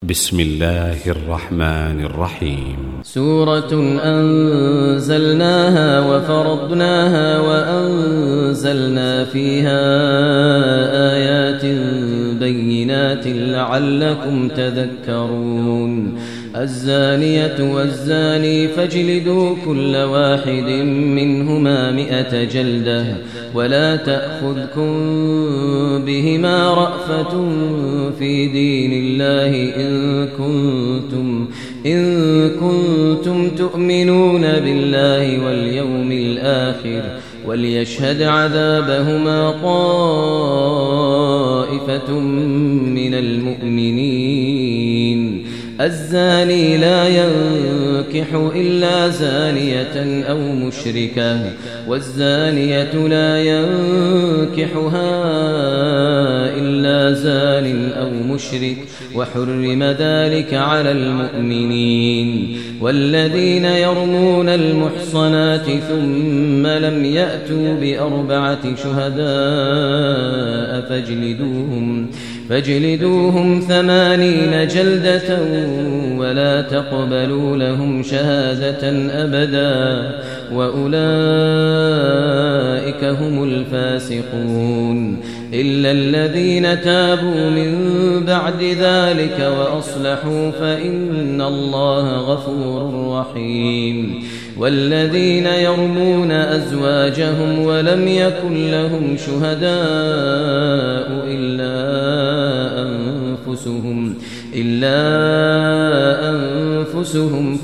بسم الله الرحمن الرحيم. سورة أنزلناها وفرضناها وأنزلنا فيها آيات بينات لعلكم تذكرون. الزانية والزاني فاجلدوا كل واحد منهما 100 جلدة ولا تأخذكم بهما رأفة في دين الله إن كنتم تؤمنون بالله واليوم الآخر وليشهد عذابهما طائفة من المؤمنين. الزاني لا ينكح إلا زانية أو مشركة والزانية لا ينكحها إلا زان أو مشرك وحرم ذلك على المؤمنين. والذين يرمون المحصنات ثم لم يأتوا ب4 شهداء فاجلدوهم 80 جلدة ولا تقبلوا لهم شهادة أبدا وأولئك هم الفاسقون. إلا الذين تابوا من بعد ذلك وأصلحوا فإن الله غفور رحيم. والذين يرمون أزواجهم ولم يكن لهم شهداء إلا أنفسهم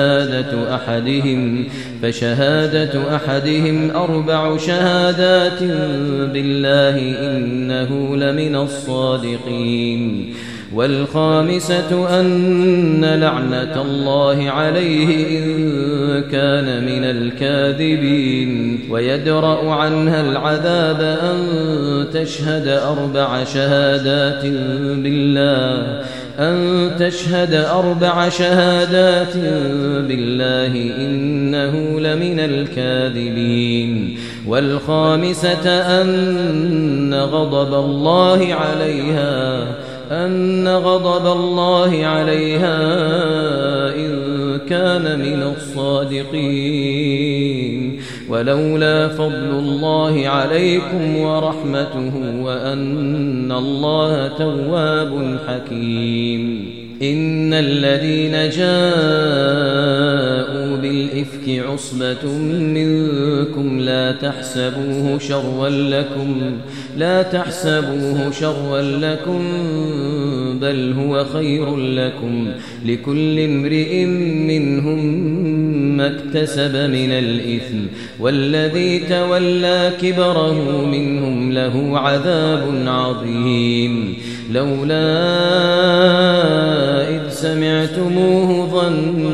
فشهادة أحدهم 4 شهادات بالله إنه لمن الصادقين. والخامسة أن لعنة الله عليه إن كان من الكاذبين. ويدرأ عنها العذاب أن تشهد 4 شهادات بالله إنه لمن الكاذبين. والخامسة أن غضب الله عليها إن كان من الصادقين. ولولا فضل الله عليكم ورحمته وأن الله تواب حكيم. إن الذين جاءوا بالإفك عصبة منكم لا تحسبوه شرا لكم بل هو خير لكم لكل امرئ منهم ما اكتسب من الإثم والذي تولى كبره منهم له عذاب عظيم. لولا إذ سمعتموه ظن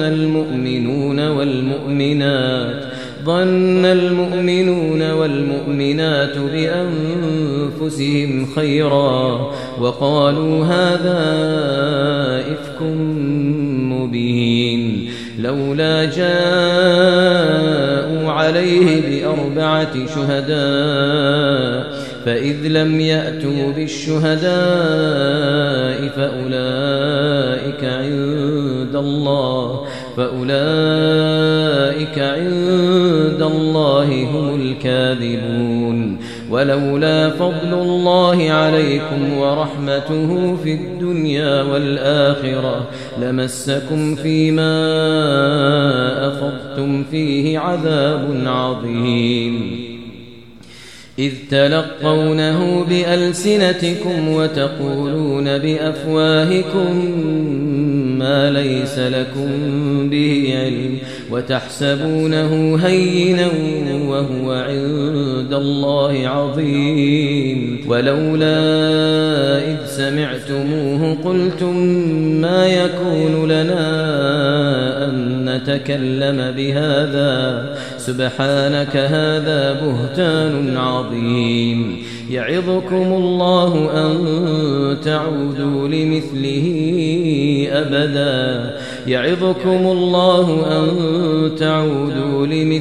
المؤمنون والمؤمنات بأنفسهم خيرا وقالوا هذا إفك مبين. لولا جاءوا عليه ب4 شهداء فإذ لم يأتوا بالشهداء فأولئك عند الله هم الكاذبون. ولولا فضل الله عليكم ورحمته في الدنيا والآخرة لمسكم فيما أفضتم فيه عذاب عظيم. إذ تلقونه بألسنتكم وتقولون بأفواهكم ما ليس لكم به علم وتحسبونه هينا وهو عند الله عظيم. ولولا إذ سمعتموه قلتم ما يكون لنا أن نتكلم بهذا سبحانك هذا بهتان عظيم. يعظكم الله أن تعودوا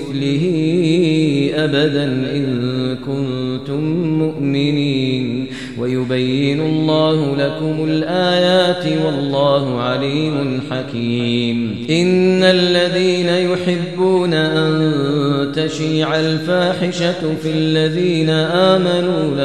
لمثله أبدا إن كنتم مؤمنين. ويبين الله لكم الآيات والله عليم حكيم. إن الذين يحبون أن تشيع الفاحشة في الذين آمنوا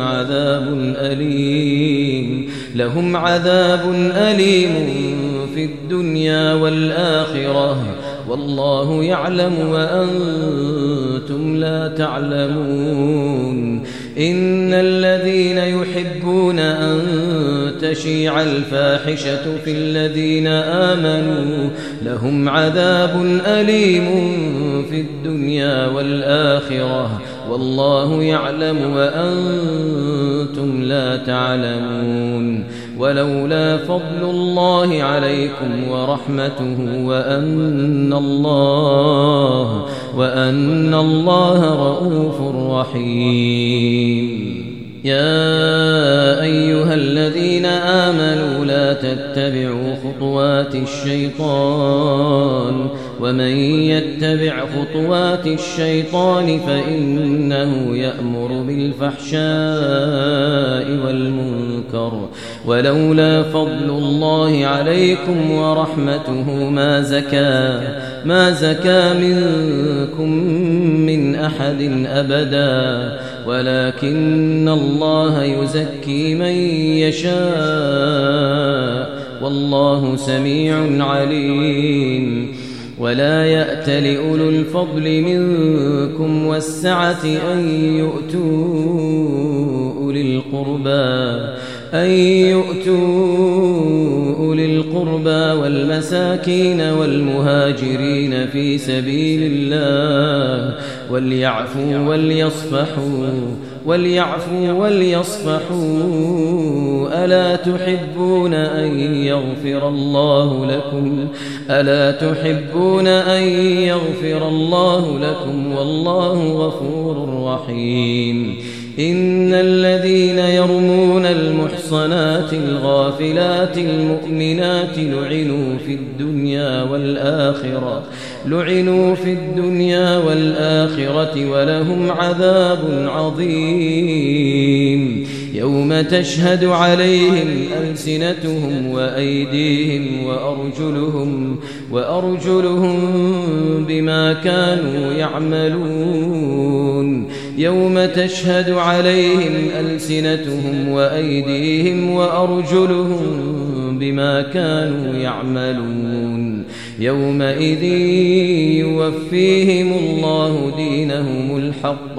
لهم عذاب أليم في الدنيا والآخرة والله يعلم وأنتم لا تعلمون. إن الذين يحبون أن تشيع الفاحشة في الذين آمنوا لهم عذاب أليم في الدنيا والآخرة والله يعلم وأنتم لا تعلمون. ولولا فضل الله عليكم ورحمته وأن الله رؤوف رحيم. يا أيها الذين آمنوا لا تتبعوا خطوات الشيطان ومن يتبع خطوات الشيطان فإنه يأمر بالفحشاء والمنكر ولولا فضل الله عليكم ورحمته ما زكى منكم من أحد أبدا ولكن الله يزكي من يشاء والله سميع عليم. ولا يأت لأولو الفضل منكم والسعة أن يؤتوا أولي القربى والمساكين والمهاجرين في سبيل الله وليعفوا وليصفحوا ألا تحبون أن يغفر الله لكم والله غفور رحيم. إن الذين يرمون المحصنات الغافلات المؤمنات لعنوا في الدنيا والآخرة ولهم عذاب عظيم. يوم تشهد عليهم ألسنتهم وأيديهم وأرجلهم بما كانوا يعملون. يوم تشهد عليهم ألسنتهم وأيديهم وأرجلهم بما كانوا يعملون. يومئذ يوفيهم الله دينهم الحق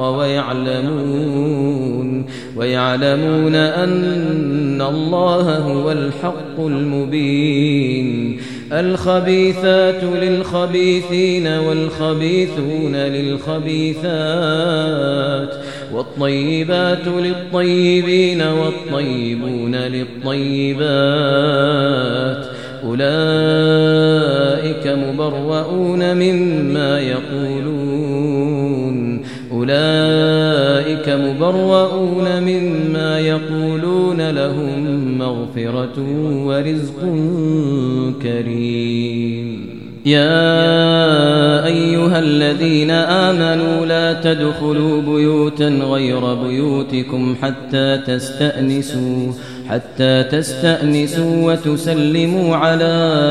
ويعلمون أن الله هو الحق المبين. الخبيثات للخبيثين والخبيثون للخبيثات والطيبات للطيبين والطيبون للطيبات أولئك مبرؤون مما يقولون لهم مغفرة ورزق كريم. يا أيها الذين آمنوا لا تدخلوا بيوتا غير بيوتكم حتى تستأنسوا وتسلموا على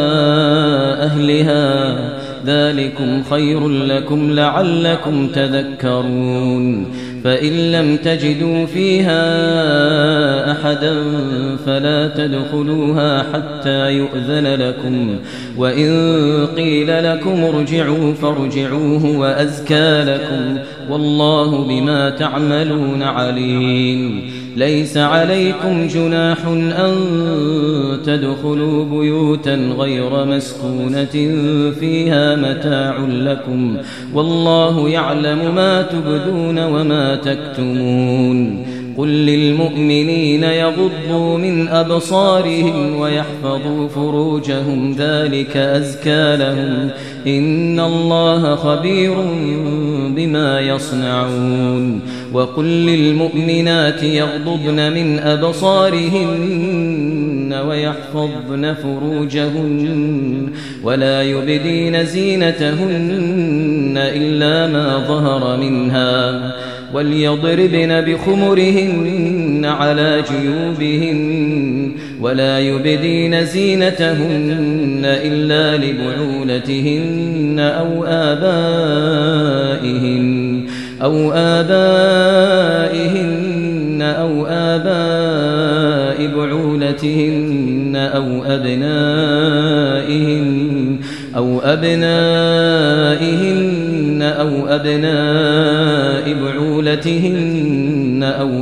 أهلها ذلكم خير لكم لعلكم تذكرون. فإن لم تجدوا فيها أحدا فلا تدخلوها حتى يؤذن لكم وإن قيل لكم ارجعوا فارجعوا هو أزكى لكم والله بما تعملون عليم. ليس عليكم جناح أن تدخلوا بيوتا غير مسكونة فيها متاع لكم والله يعلم ما تبدون وما تكتمون. قل للمؤمنين يغضوا من أبصارهم ويحفظوا فروجهم ذلك أزكى لهم إن الله خبير بما يصنعون. وقل للمؤمنات يغضضن من أبصارهن ويحفظن فروجهن ولا يبدين زينتهن إلا ما ظهر منها وليضربن بخمرهن على جيوبهن ولا يبدين زينتهن إلا لبعولتهن أو آبائهن أو آباء بعولتهن أو أبنائهن أو أبناء بعولتهن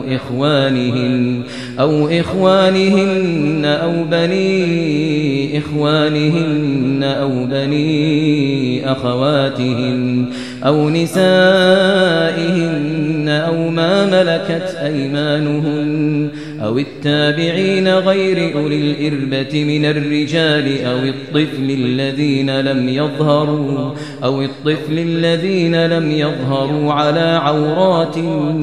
أو إخوانهن أو بني إخوانهن أو بني أخواتهن أو نسائهن أو ما ملكت أيمانهن أو التابعين غير أولي الإربة من الرجال أو الطفل الذين لم يظهروا على عورات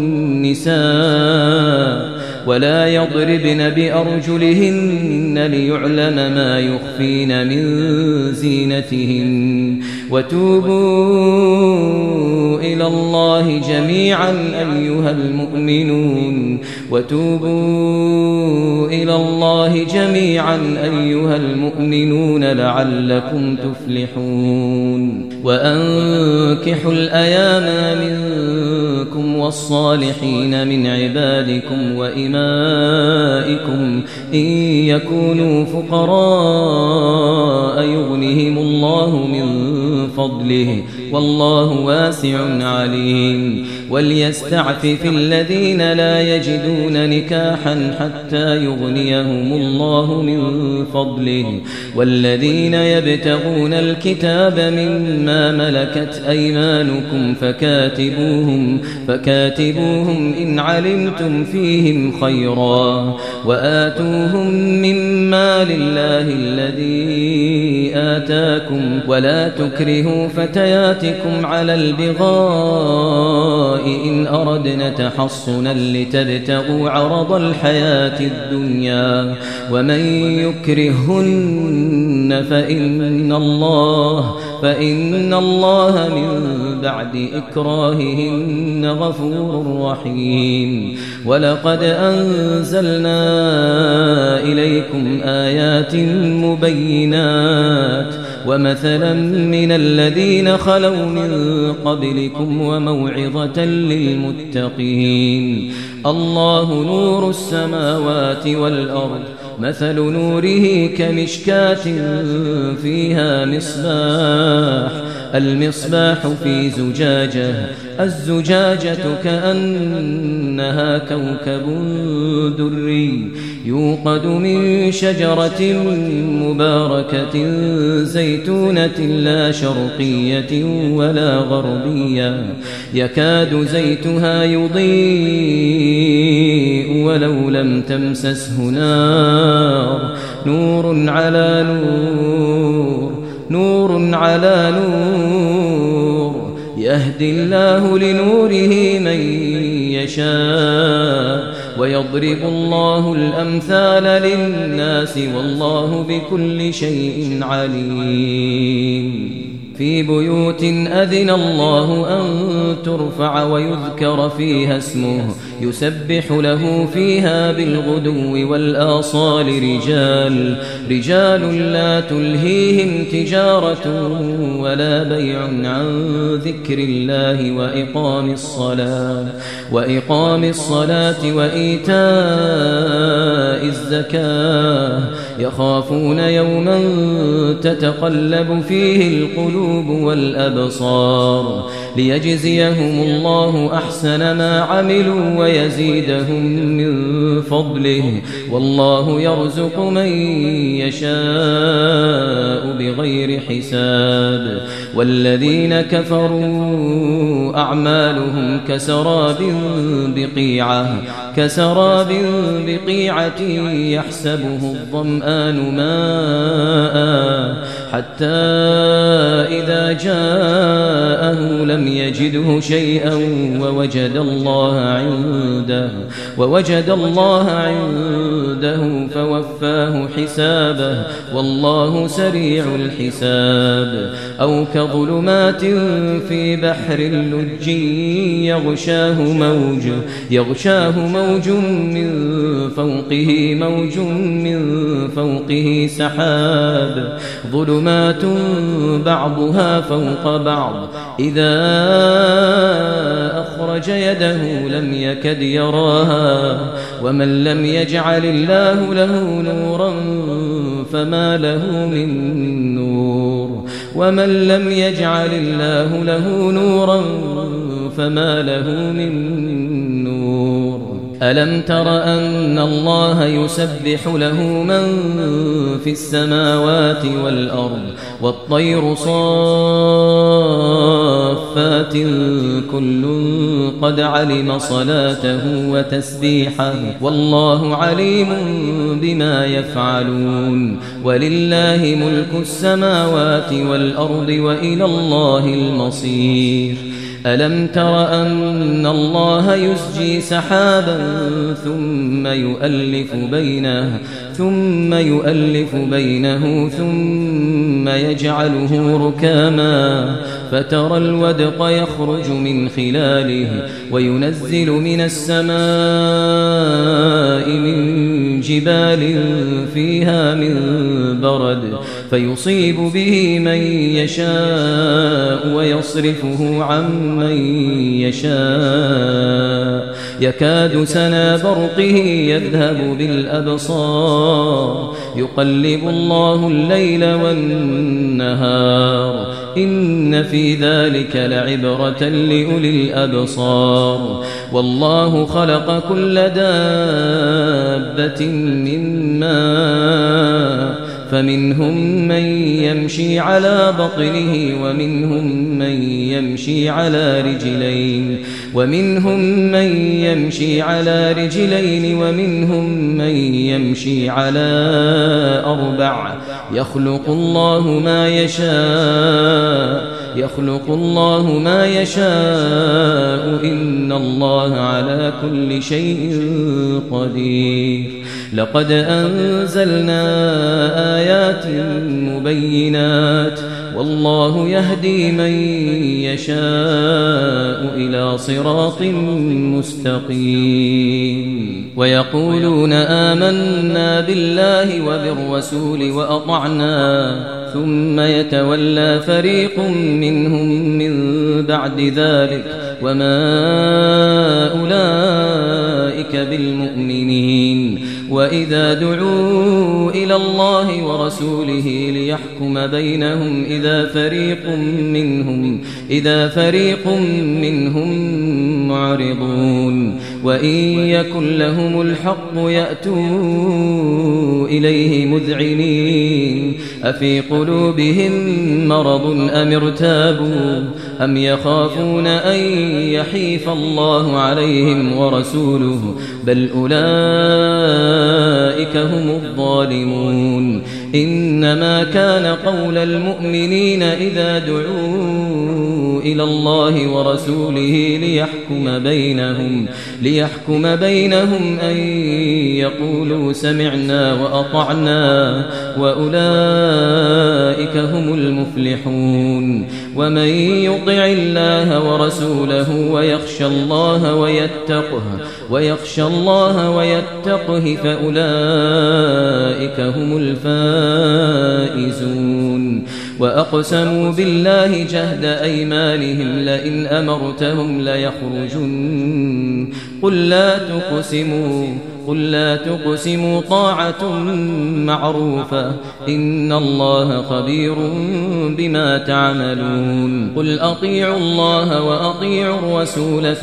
النساء ولا يضربن بأرجلهن ليعلم ما يخفين من زينتهن وتوبوا إلى الله جميعا أيها المؤمنون لعلكم تفلحون وأنكحوا الأيام منكم والصالحين من عبادكم وإمائكم إن يكونوا فقراء يغنهم الله من فضله والله واسع عليم وليستعفف الذين لا يجدون نكاحا حتى يغنيهم الله من فضله والذين يبتغون الكتاب مما ملكت أيمانكم فكاتبوهم إن علمتم فيهم خيرا وآتوهم مما لله الذي آتاكم ولا تكرهوا فتياتكم على البغاء إن أردنا تحصنا لتبتغوا عرض الحياة الدنيا ومن يكرهن فإن الله من بعد إكراههن غفور رحيم ولقد أنزلنا إليكم آيات مبينات ومثلا من الذين خلوا من قبلكم وموعظة للمتقين الله نور السماوات والأرض مثل نوره كمشكاة فيها المصباح في زجاجة الزجاجة كأنها كوكب دري يوقد من شجرة مباركة زيتونة لا شرقية ولا غربية يكاد زيتها يضيء ولو لم تمسسه نار نور على نور يهدي الله لنوره من يشاء ويضرب الله الأمثال للناس والله بكل شيء عليم في بيوت أذن الله أن ترفع ويذكر فيها اسمه يسبح له فيها بالغدو والآصال رجال لا تلهيهم تجارة ولا بيع عن ذكر الله وإقام الصلاة وإيتاء الزكاة يخافون يوما تتقلب فيه القلوب والأبصار ليجزيهم الله أحسن ما عملوا ويزيدهم من فضله والله يرزق من يشاء بغير حساب والذين كفروا أعمالهم كسراب بقيعة يحسبه الظمآن ماء حتى إذا جاءه لم يجده شيئا ووجد الله عنده عبده فوفاه حسابه والله سريع الحساب أو كظلمات في بحر اللج يغشاه موج من فوقه سحاب ظلمات بعضها فوق بعض إذا أخرج يده لم يكد يراها ومن لم يجعل الله له نورا فما له من نور ومن لم يجعل الله له نورا فما له من نور ألم تر أن الله يسبح له من في السماوات والأرض والطير صافات كل قد علم صلاته وتسبيحه والله عليم بما يفعلون ولله ملك السماوات والأرض وإلى الله المصير ألم تر أن الله يسجي سحابا ثم يؤلف بينه ثم يجعله ركاما فترى الودق يخرج من خلاله وينزل من السماء من جبال فيها من برد فيصيب به من يشاء ويصرفه عن من يشاء يكاد سنا برقه يذهب بالأبصار يقلب الله الليل والنهار إن في ذلك لعبرة لأولي الأبصار والله خلق كل دابة من ماء فمنهم من يمشي على بطنه ومنهم من يمشي على رجلين ومنهم من يمشي على أربع يخلق الله ما يشاء إن الله على كل شيء قدير لقد أنزلنا آيات مبينات والله يهدي من يشاء إلى صراط مستقيم ويقولون آمنا بالله وبالرسول وأطعنا ثم يتولى فريق منهم من بعد ذلك وما أولئك بالمؤمنين وإذا دعوا إلى الله ورسوله ليحكم بينهم إذا فريق منهم معرضون وإن يكن لهم الحق يأتوا إليه مذعنين أفي قلوبهم مرض أم ارتابوا أم يخافون أن يحيف الله عليهم ورسوله بل أولئك هم الظالمون إنما كان قول المؤمنين إذا دعوا إلى الله ورسوله ليحكم بينهم أن يقولوا سمعنا وأطعنا وأولئك هم المفلحون ومن يطع الله ورسوله ويخشى الله ويتقه فأولئك هم الفائزون وأقسموا بالله جهد أيمانهم لئن أمرتهم ليخرجن قل لا تقسموا طاعة معروفة إن الله خبير بما تعملون قل أطيعوا الله وأطيعوا الرسول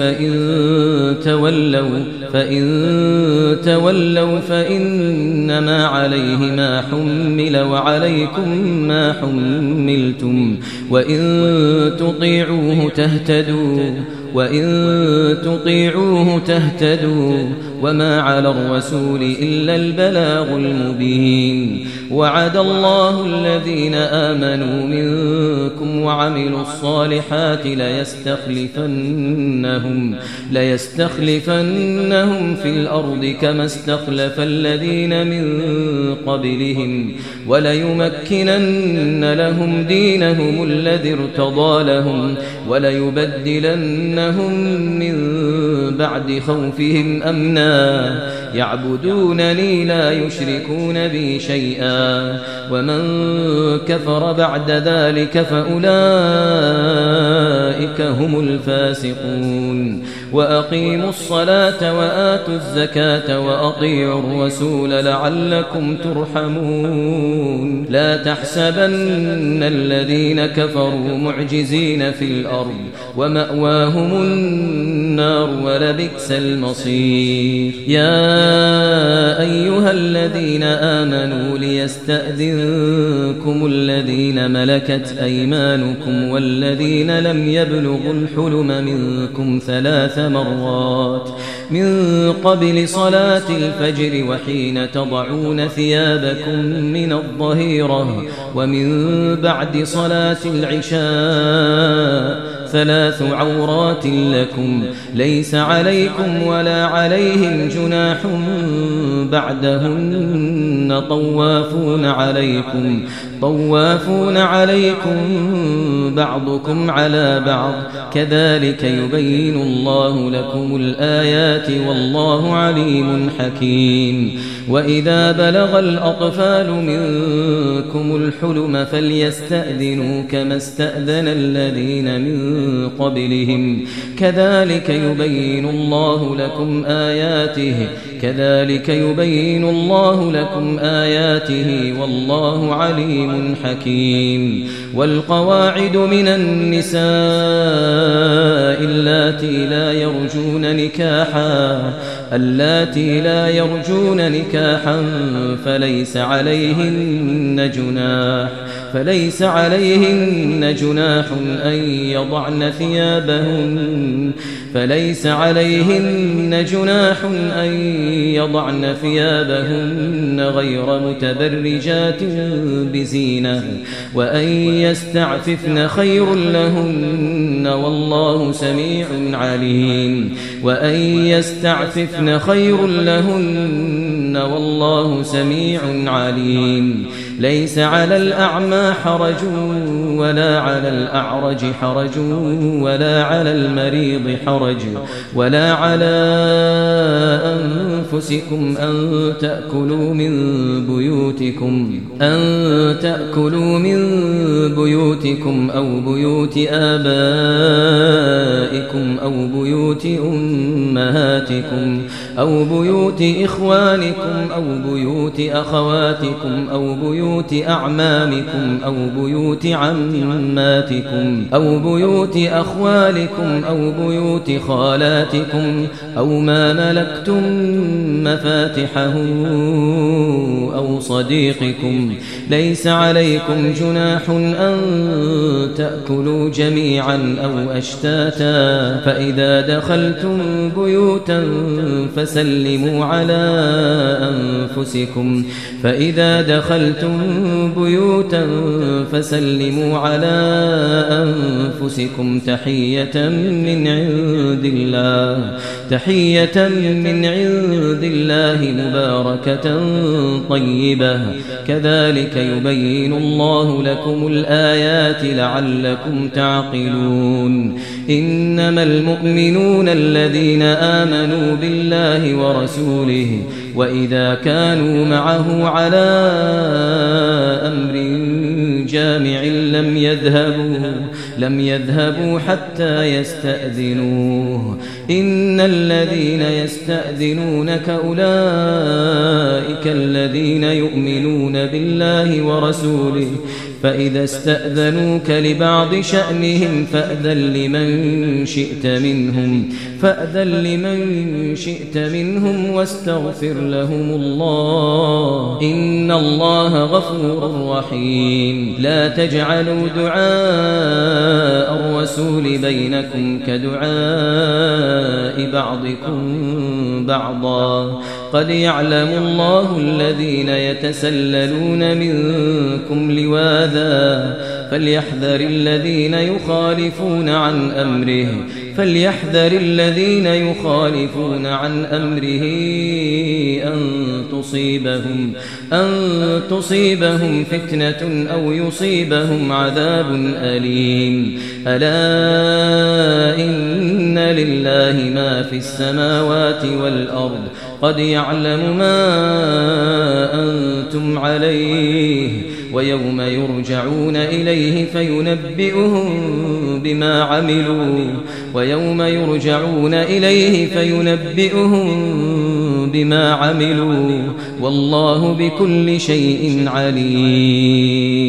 فإن تولوا فإنما عليه ما حمل وعليكم ما حملتم وإن تطيعوه تهتدوا وإن تطيعوه تهتدوا وما على الرسول إلا البلاغ المبين وعد الله الذين آمنوا منكم وعملوا الصالحات ليستخلفنهم في الأرض كما استخلف الذين من قبلهم وليمكنن لهم دينهم الذي ارتضى لهم وليبدلنهم من بعد خوفهم أمنا يعبدونني لا يشركون بي شيئا ومن كفر بعد ذلك فأولئك هم الفاسقون وأقيموا الصلاة وآتوا الزكاة وأطيعوا الرسول لعلكم ترحمون لا تحسبن الذين كفروا معجزين في الأرض ومأواهم النار ولبئس المصير يا أيها الذين آمنوا ليستأذنكم الذين ملكت أيمانكم والذين لم يبلغوا الحلم منكم 3 مرات من قبل صلاة الفجر وحين تضعون ثيابكم من الظهيرة ومن بعد صلاة العشاء 3 عورات لكم ليس عليكم ولا عليهم جناح بعدهن طوافون عليكم بعضكم على بعض كذلك يبين الله لكم الآيات والله عليم حكيم وإذا بلغ الأطفال منكم الحلم فليستأذنوا كما استأذن الذين من قبلهم كذلك يبين الله لكم آياته والله عليم حكيم والقواعد من النساء اللاتي لا يرجون نكاحا فليس عليهن جناح أن يضعن ثيابهن غير متبرجات بزينة وأن يستعففن خير لهن والله سميع عليم ليس على الأعمى حرج ولا على الأعرج حرج ولا على المريض حرج ولا على أنفسكم أن تأكلوا من بيوتكم أو بيوت آبائكم أو بيوت أمهاتكم أو بيوت إخوانكم أو بيوت أخواتكم أو بيوت أعمامكم أو بيوت عماتكم أو بيوت أخوالكم أو بيوت خالاتكم أو ما ملكتم مفاتحه أو صديقكم ليس عليكم جناح أن تأكلوا جميعا أو أشتاتا فإذا دخلتم بيوتا فسلموا على أنفسكم تحية من عند الله مباركة طيبة كذلك يبين الله لكم الآيات لعلكم تعقلون إنما المؤمنون الذين آمنوا بالله ورسوله وإذا كانوا معه على أمر جامع لم يذهبوا حتى يستأذنوه إن الذين يستأذنونك أولئك الذين يؤمنون بالله ورسوله فإذا استأذنوك لبعض شأنهم فأذن لمن شئت منهم واستغفر لهم الله إن الله غفور رحيم لا تجعلوا دعاء الرسول بينكم كدعاء بعضكم بعضا قد يعلم الله الذين يتسللون منكم لواذا فليحذر الذين يخالفون عن أمره أن تصيبهم فتنة أو يصيبهم عذاب أليم ألا إن لله ما في السماوات والأرض قد يعلم ما أنتم عليه ويوم يرجعون إليه فينبئهم بما عملوا والله بكل شيء عليم.